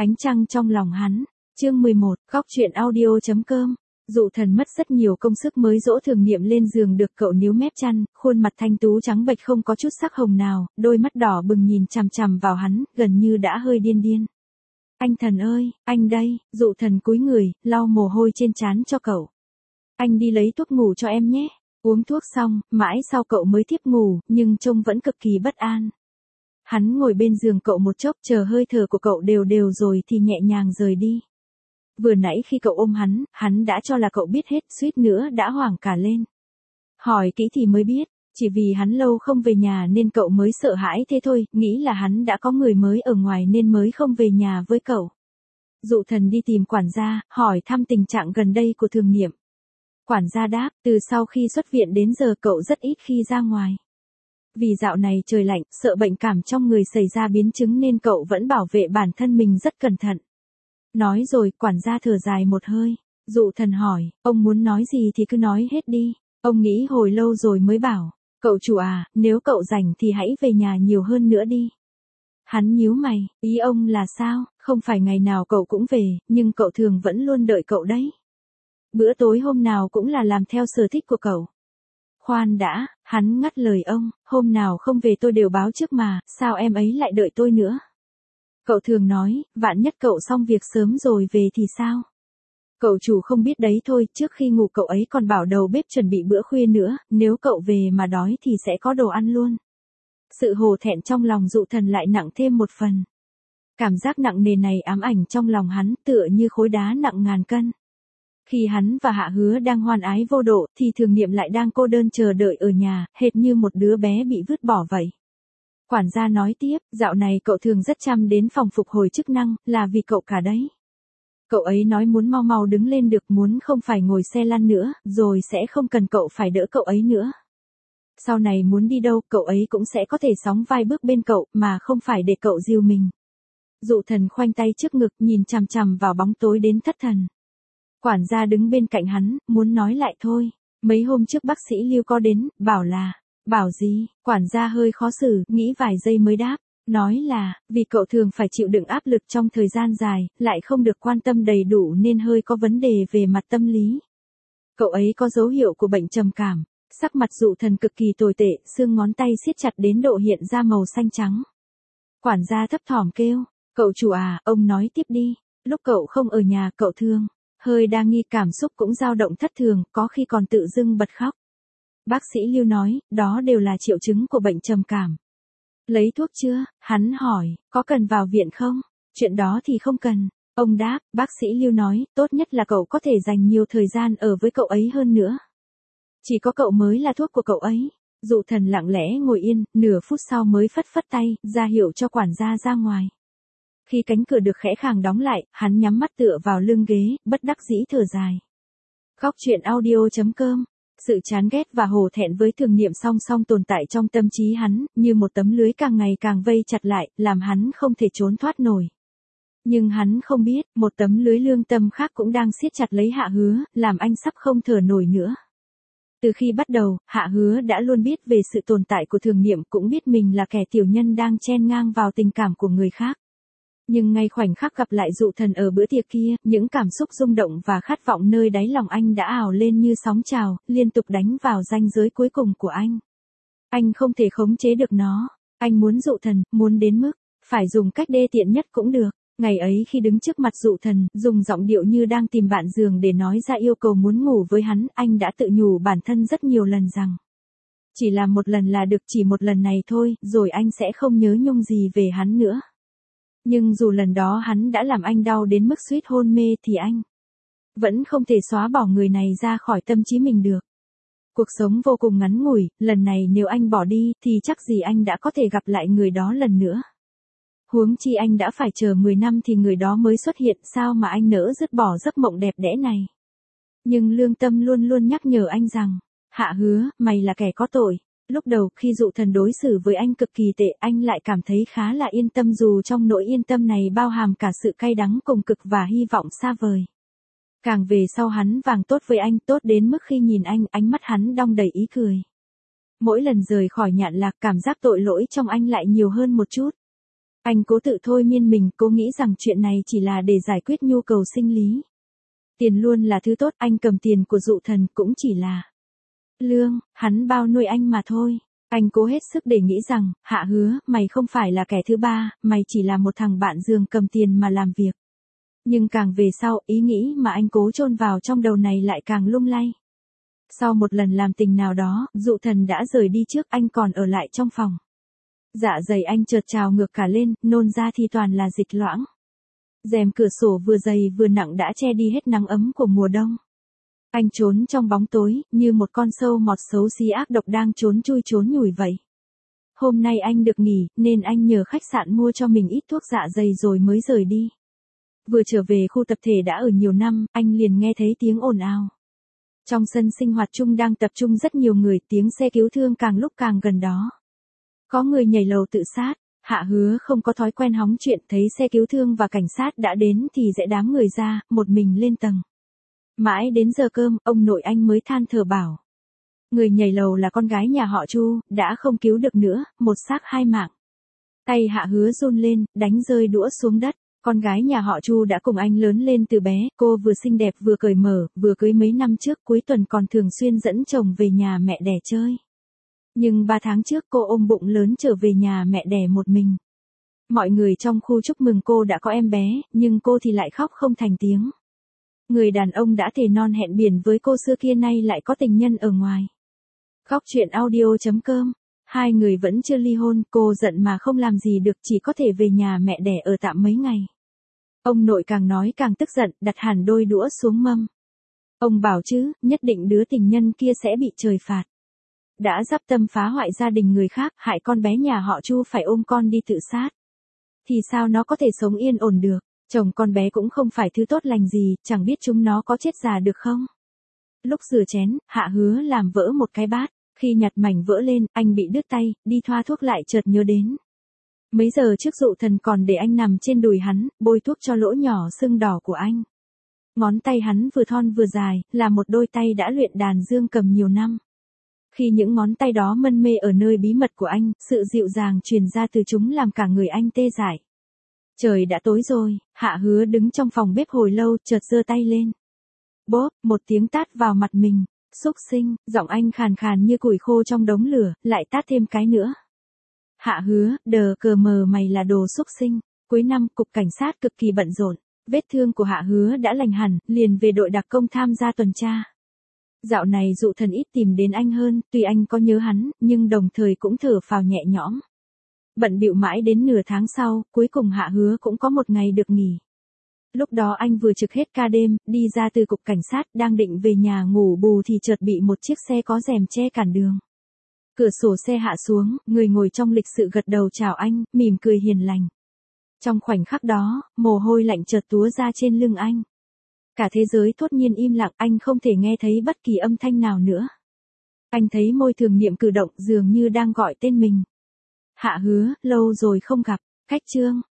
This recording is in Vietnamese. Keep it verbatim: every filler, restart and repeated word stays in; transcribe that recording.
Ánh trăng trong lòng hắn. Chương mười một, góc truyện audio chấm com. Dụ Thần mất rất nhiều công sức mới dỗ Thường Niệm lên giường được cậu níu mép chăn, khuôn mặt thanh tú trắng bệch không có chút sắc hồng nào, đôi mắt đỏ bừng nhìn chằm chằm vào hắn, gần như đã hơi điên điên. Anh Thần ơi, anh đây. Dụ Thần cúi người, lau mồ hôi trên trán cho cậu. Anh đi lấy thuốc ngủ cho em nhé. Uống thuốc xong, mãi sau cậu mới thiếp ngủ, nhưng trông vẫn cực kỳ bất an. Hắn ngồi bên giường cậu một chốc, chờ hơi thở của cậu đều đều rồi thì nhẹ nhàng rời đi. Vừa nãy khi cậu ôm hắn, hắn đã cho là cậu biết hết, suýt nữa đã hoảng cả lên. Hỏi kỹ thì mới biết, chỉ vì hắn lâu không về nhà nên cậu mới sợ hãi thế thôi, nghĩ là hắn đã có người mới ở ngoài nên mới không về nhà với cậu. Dụ Thần đi tìm quản gia, hỏi thăm tình trạng gần đây của Thường Niệm. Quản gia đáp, từ sau khi xuất viện đến giờ cậu rất ít khi ra ngoài. Vì dạo này trời lạnh, sợ bệnh cảm trong người xảy ra biến chứng nên cậu vẫn bảo vệ bản thân mình rất cẩn thận. Nói rồi, quản gia thở dài một hơi. Dụ Thần hỏi, ông muốn nói gì thì cứ nói hết đi. Ông nghĩ hồi lâu rồi mới bảo, cậu chủ à, nếu cậu rảnh thì hãy về nhà nhiều hơn nữa đi. Hắn nhíu mày, ý ông là sao, không phải ngày nào cậu cũng về, nhưng cậu thường vẫn luôn đợi cậu đấy. Bữa tối hôm nào cũng là làm theo sở thích của cậu. Khoan đã, hắn ngắt lời ông, hôm nào không về tôi đều báo trước mà, sao em ấy lại đợi tôi nữa? Cậu thường nói, vạn nhất cậu xong việc sớm rồi về thì sao? Cậu chủ không biết đấy thôi, trước khi ngủ cậu ấy còn bảo đầu bếp chuẩn bị bữa khuya nữa, nếu cậu về mà đói thì sẽ có đồ ăn luôn. Sự hổ thẹn trong lòng Dụ Thần lại nặng thêm một phần. Cảm giác nặng nề này ám ảnh trong lòng hắn tựa như khối đá nặng ngàn cân. Khi hắn và Hạ Hứa đang hoan ái vô độ thì Thường Niệm lại đang cô đơn chờ đợi ở nhà, hệt như một đứa bé bị vứt bỏ vậy. Quản gia nói tiếp, dạo này cậu thường rất chăm đến phòng phục hồi chức năng, là vì cậu cả đấy. Cậu ấy nói muốn mau mau đứng lên được, muốn không phải ngồi xe lăn nữa, rồi sẽ không cần cậu phải đỡ cậu ấy nữa. Sau này muốn đi đâu, cậu ấy cũng sẽ có thể sóng vai bước bên cậu, mà không phải để cậu dìu mình. Dụ Thần khoanh tay trước ngực, nhìn chằm chằm vào bóng tối đến thất thần. Quản gia đứng bên cạnh hắn, muốn nói lại thôi. Mấy hôm trước bác sĩ Lưu có đến, bảo là, bảo gì, quản gia hơi khó xử, nghĩ vài giây mới đáp, nói là, vì cậu thường phải chịu đựng áp lực trong thời gian dài, lại không được quan tâm đầy đủ nên hơi có vấn đề về mặt tâm lý. Cậu ấy có dấu hiệu của bệnh trầm cảm, sắc mặt Dụ Thần cực kỳ tồi tệ, xương ngón tay siết chặt đến độ hiện ra màu xanh trắng. Quản gia thấp thỏm kêu, cậu chủ à, ông nói tiếp đi, lúc cậu không ở nhà cậu thương. Hơi đa nghi, cảm xúc cũng dao động thất thường, có khi còn tự dưng bật khóc. Bác sĩ Lưu nói, đó đều là triệu chứng của bệnh trầm cảm. Lấy thuốc chưa? Hắn hỏi, có cần vào viện không? Chuyện đó thì không cần. Ông đáp, bác sĩ Lưu nói, tốt nhất là cậu có thể dành nhiều thời gian ở với cậu ấy hơn nữa. Chỉ có cậu mới là thuốc của cậu ấy. Dụ Thần lặng lẽ ngồi yên, nửa phút sau mới phất phất tay, ra hiệu cho quản gia ra ngoài. Khi cánh cửa được khẽ khàng đóng lại, hắn nhắm mắt tựa vào lưng ghế, bất đắc dĩ thở dài. Góc truyện audio chấm com. Sự chán ghét và hổ thẹn với Thường Niệm song song tồn tại trong tâm trí hắn, như một tấm lưới càng ngày càng vây chặt lại, làm hắn không thể trốn thoát nổi. Nhưng hắn không biết, một tấm lưới lương tâm khác cũng đang siết chặt lấy Hạ Hứa, làm anh sắp không thở nổi nữa. Từ khi bắt đầu, Hạ Hứa đã luôn biết về sự tồn tại của Thường Niệm, cũng biết mình là kẻ tiểu nhân đang chen ngang vào tình cảm của người khác. Nhưng ngay khoảnh khắc gặp lại Dụ Thần ở bữa tiệc kia, những cảm xúc rung động và khát vọng nơi đáy lòng anh đã ào lên như sóng trào, liên tục đánh vào ranh giới cuối cùng của anh. Anh không thể khống chế được nó. Anh muốn Dụ Thần, muốn đến mức, phải dùng cách đê tiện nhất cũng được. Ngày ấy khi đứng trước mặt Dụ Thần, dùng giọng điệu như đang tìm bạn giường để nói ra yêu cầu muốn ngủ với hắn, anh đã tự nhủ bản thân rất nhiều lần rằng, chỉ làm một lần là được, chỉ một lần này thôi, rồi anh sẽ không nhớ nhung gì về hắn nữa. Nhưng dù lần đó hắn đã làm anh đau đến mức suýt hôn mê thì anh vẫn không thể xóa bỏ người này ra khỏi tâm trí mình được. Cuộc sống vô cùng ngắn ngủi, lần này nếu anh bỏ đi thì chắc gì anh đã có thể gặp lại người đó lần nữa. Huống chi anh đã phải chờ mười năm thì người đó mới xuất hiện, sao mà anh nỡ dứt bỏ giấc mộng đẹp đẽ này. Nhưng lương tâm luôn luôn nhắc nhở anh rằng, Hạ Hứa, mày là kẻ có tội. Lúc đầu khi Dụ Thần đối xử với anh cực kỳ tệ, anh lại cảm thấy khá là yên tâm, dù trong nỗi yên tâm này bao hàm cả sự cay đắng cùng cực và hy vọng xa vời. Càng về sau hắn vàng tốt với anh, tốt đến mức khi nhìn anh, ánh mắt hắn đong đầy ý cười. Mỗi lần rời khỏi Nhạn Lạc, cảm giác tội lỗi trong anh lại nhiều hơn một chút. Anh cố tự thôi miên mình, cố nghĩ rằng chuyện này chỉ là để giải quyết nhu cầu sinh lý. Tiền luôn là thứ tốt, anh cầm tiền của Dụ Thần cũng chỉ là lương, hắn bao nuôi anh mà thôi. Anh cố hết sức để nghĩ rằng, Hạ Hứa, mày không phải là kẻ thứ ba, mày chỉ là một thằng bạn giường cầm tiền mà làm việc. Nhưng càng về sau, ý nghĩ mà anh cố chôn vào trong đầu này lại càng lung lay. Sau một lần làm tình nào đó, Dụ Thần đã rời đi trước, anh còn ở lại trong phòng. Dạ dày anh chợt trào ngược cả lên, nôn ra thì toàn là dịch loãng. Rèm cửa sổ vừa dày vừa nặng đã che đi hết nắng ấm của mùa đông. Anh trốn trong bóng tối, như một con sâu mọt xấu xí ác độc đang trốn chui trốn nhủi vậy. Hôm nay anh được nghỉ, nên anh nhờ khách sạn mua cho mình ít thuốc dạ dày rồi mới rời đi. Vừa trở về khu tập thể đã ở nhiều năm, anh liền nghe thấy tiếng ồn ào. Trong sân sinh hoạt chung đang tập trung rất nhiều người, tiếng xe cứu thương càng lúc càng gần đó. Có người nhảy lầu tự sát. Hạ Hứa không có thói quen hóng chuyện, thấy xe cứu thương và cảnh sát đã đến thì dễ đám người ra, một mình lên tầng. Mãi đến giờ cơm, ông nội anh mới than thở bảo. Người nhảy lầu là con gái nhà họ Chu, đã không cứu được nữa, một xác hai mạng. Tay Hạ Hứa run lên, đánh rơi đũa xuống đất. Con gái nhà họ Chu đã cùng anh lớn lên từ bé, cô vừa xinh đẹp vừa cởi mở, vừa cưới mấy năm trước, cuối tuần còn thường xuyên dẫn chồng về nhà mẹ đẻ chơi. Nhưng ba tháng trước cô ôm bụng lớn trở về nhà mẹ đẻ một mình. Mọi người trong khu chúc mừng cô đã có em bé, nhưng cô thì lại khóc không thành tiếng. Người đàn ông đã thề non hẹn biển với cô xưa kia nay lại có tình nhân ở ngoài. Góc chuyện audio chấm com. Hai người vẫn chưa ly hôn, cô giận mà không làm gì được, chỉ có thể về nhà mẹ đẻ ở tạm mấy ngày. Ông nội càng nói càng tức giận, đặt hẳn đôi đũa xuống mâm. Ông bảo chứ, nhất định đứa tình nhân kia sẽ bị trời phạt. Đã dắp tâm phá hoại gia đình người khác, hại con bé nhà họ Chu phải ôm con đi tự sát. Thì sao nó có thể sống yên ổn được, chồng con bé cũng không phải thứ tốt lành gì, chẳng biết chúng nó có chết già được không. Lúc rửa chén, Hạ Hứa làm vỡ một cái bát, khi nhặt mảnh vỡ lên, anh bị đứt tay, đi thoa thuốc lại chợt nhớ đến. Mấy giờ trước Dụ Thần còn để anh nằm trên đùi hắn, bôi thuốc cho lỗ nhỏ sưng đỏ của anh. Ngón tay hắn vừa thon vừa dài, là một đôi tay đã luyện đàn dương cầm nhiều năm. Khi những ngón tay đó mân mê ở nơi bí mật của anh, sự dịu dàng truyền ra từ chúng làm cả người anh tê dại. Trời đã tối rồi, Hạ Hứa đứng trong phòng bếp hồi lâu, chợt giơ tay lên. Bốp, một tiếng tát vào mặt mình. Xúc sinh, giọng anh khàn khàn như củi khô trong đống lửa, lại tát thêm cái nữa. Hạ Hứa, đờ cờ mờ mày là đồ xúc sinh. Cuối năm, cục cảnh sát cực kỳ bận rộn. Vết thương của Hạ Hứa đã lành hẳn, liền về đội đặc công tham gia tuần tra. Dạo này Dụ Thần ít tìm đến anh hơn, tuy anh có nhớ hắn, nhưng đồng thời cũng thở phào nhẹ nhõm. Bận bịu mãi đến nửa tháng sau, cuối cùng Hạ Hứa cũng có một ngày được nghỉ. Lúc đó anh vừa trực hết ca đêm, đi ra từ cục cảnh sát, đang định về nhà ngủ bù thì chợt bị một chiếc xe có rèm che cản đường. Cửa sổ xe hạ xuống, người ngồi trong lịch sự gật đầu chào anh, mỉm cười hiền lành. Trong khoảnh khắc đó, mồ hôi lạnh chợt túa ra trên lưng anh. Cả thế giới thốt nhiên im lặng, anh không thể nghe thấy bất kỳ âm thanh nào nữa. Anh thấy môi Thường Niệm cử động dường như đang gọi tên mình. Hạ Hứa, lâu rồi không gặp, cách chương.